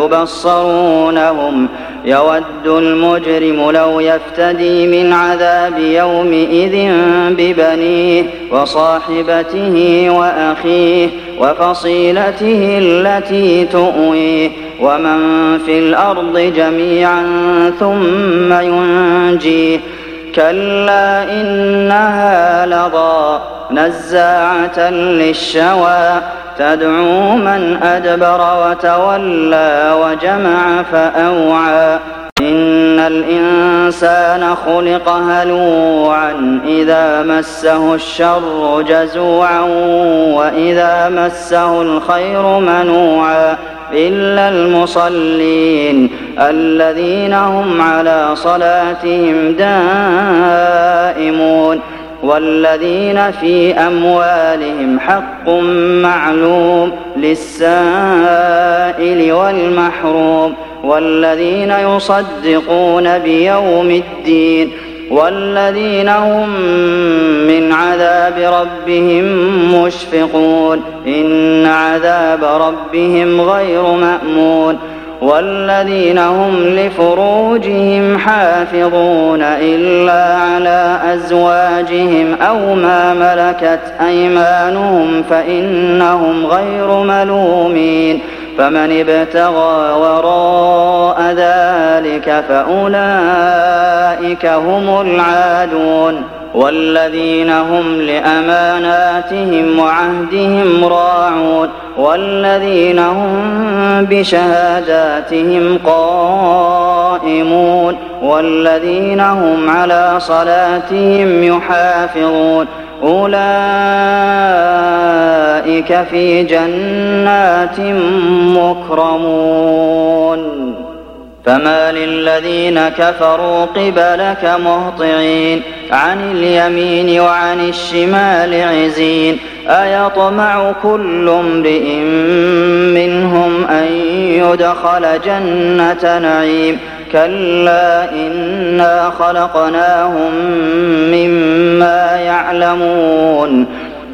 يبصرونهم يود المجرم لو يفتدي من عذاب يومئذ ببنيه وصاحبته وأخيه وفصيلته التي تؤويه ومن في الأرض جميعا ثم ينجيه كلا إنها لظى نزاعة للشوى تدعو من أدبر وتولى وجمع فأوعى إن الإنسان خلق هلوعا إذا مسه الشر جزوعا وإذا مسه الخير منوعا إلا المصلين الذين هم على صلاتهم دائمون والذين في أموالهم حق معلوم للسائل والمحروم والذين يصدقون بيوم الدين والذين هم من عذاب ربهم مشفقون إن عذاب ربهم غير مأمون والذين هم لفروجهم حافظون إلا على أزواجهم أو ما ملكت أيمانهم فإنهم غير ملومين فمن ابتغى وراء ذلك فأولئك هم العادون والذين هم لأماناتهم وعهدهم راعون والذين هم بشهاداتهم قائمون والذين هم على صلاتهم يحافظون أولئك في جنات مكرمون فما للذين كفروا قبلك مهطعين عن اليمين وعن الشمال عزين أيطمع كل امرئ منهم أن يدخل جنة نعيم كلا إنا خلقناهم مما يعلمون